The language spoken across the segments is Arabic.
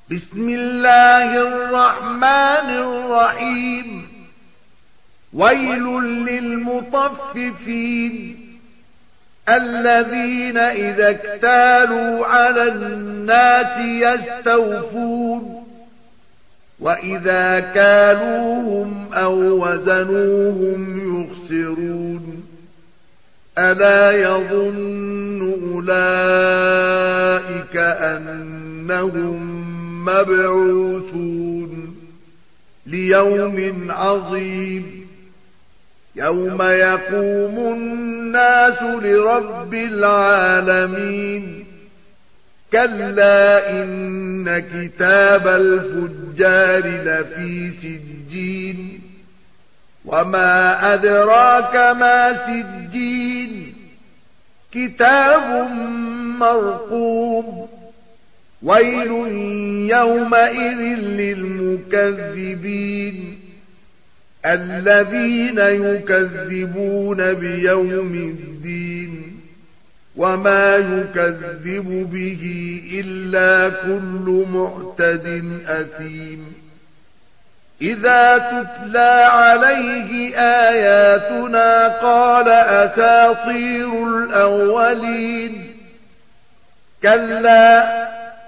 بسم الله الرحمن الرحيم. ويل للمطففين الذين إذا اكتالوا على الناس يستوفون وإذا كالوهم أو وزنوهم يخسرون ألا يظن أولئك أنهم مبعوثون ليوم عظيم يوم يقوم الناس لرب العالمين. كلا إن كتاب الفجار لفي سجين وما أدراك ما سجين كتاب مرقوم. ويل يومئذ للمكذبين الذين يكذبون بيوم الدين وما يكذب به إلا كل معتد أثيم. إذا تتلى عليه آياتنا قال أساطير الأولين كلا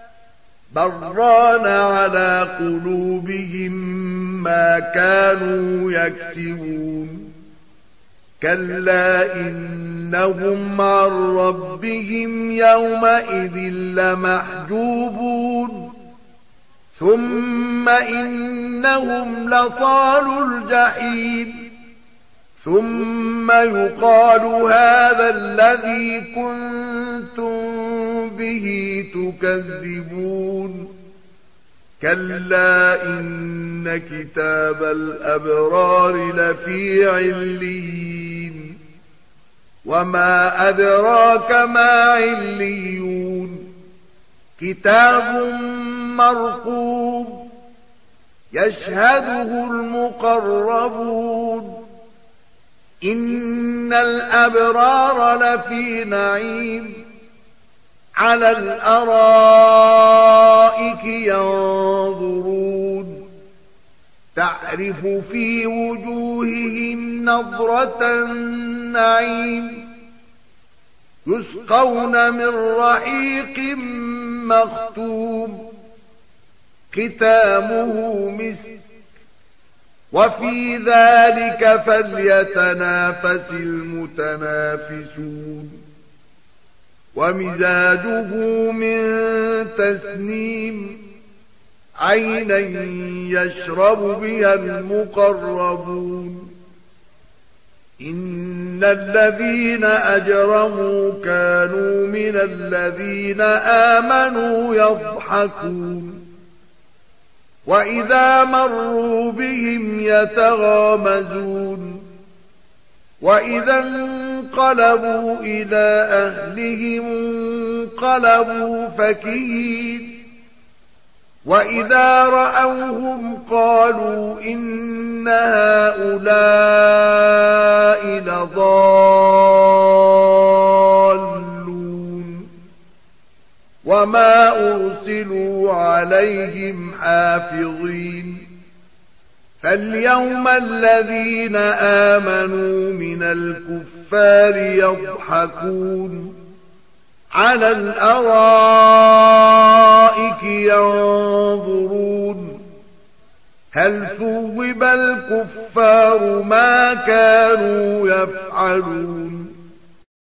بران على قلوبهم ما كانوا يكسبون. كلا إنهم عن ربهم يومئذ لمحجوبون ثم إنهم لصالوا الجحيم ثم يقال هذا الذي كنتم به تكذبون. كلا إن كتاب الأبرار لفي عليين وما أدراك ما عليون كتاب مرقوم يشهده المقربون. إن الأبرار لفي نعيم على الأرائك ينظرون تعرف في وجوههم نضرة النعيم يسقون من رحيق مختوم ختامه مسك وفي ذلك فليتنافس المتنافسون. ومزاجه من تسنيم عينا يشرب بها المقربون. إن الذين أجرموا كانوا من الذين آمنوا يضحكون وإذا مروا بهم يتغامزون وإذا انقلبوا إلى أهلهم انقلبوا فكهين وإذا رأوهم قالوا إن هؤلاء لضالون وما أرسلوا عليهم حافظين. فاليوم الذين آمنوا من الكفار يضحكون على الأرائك ينظرون هل ثوب الكفار ما كانوا يفعلون.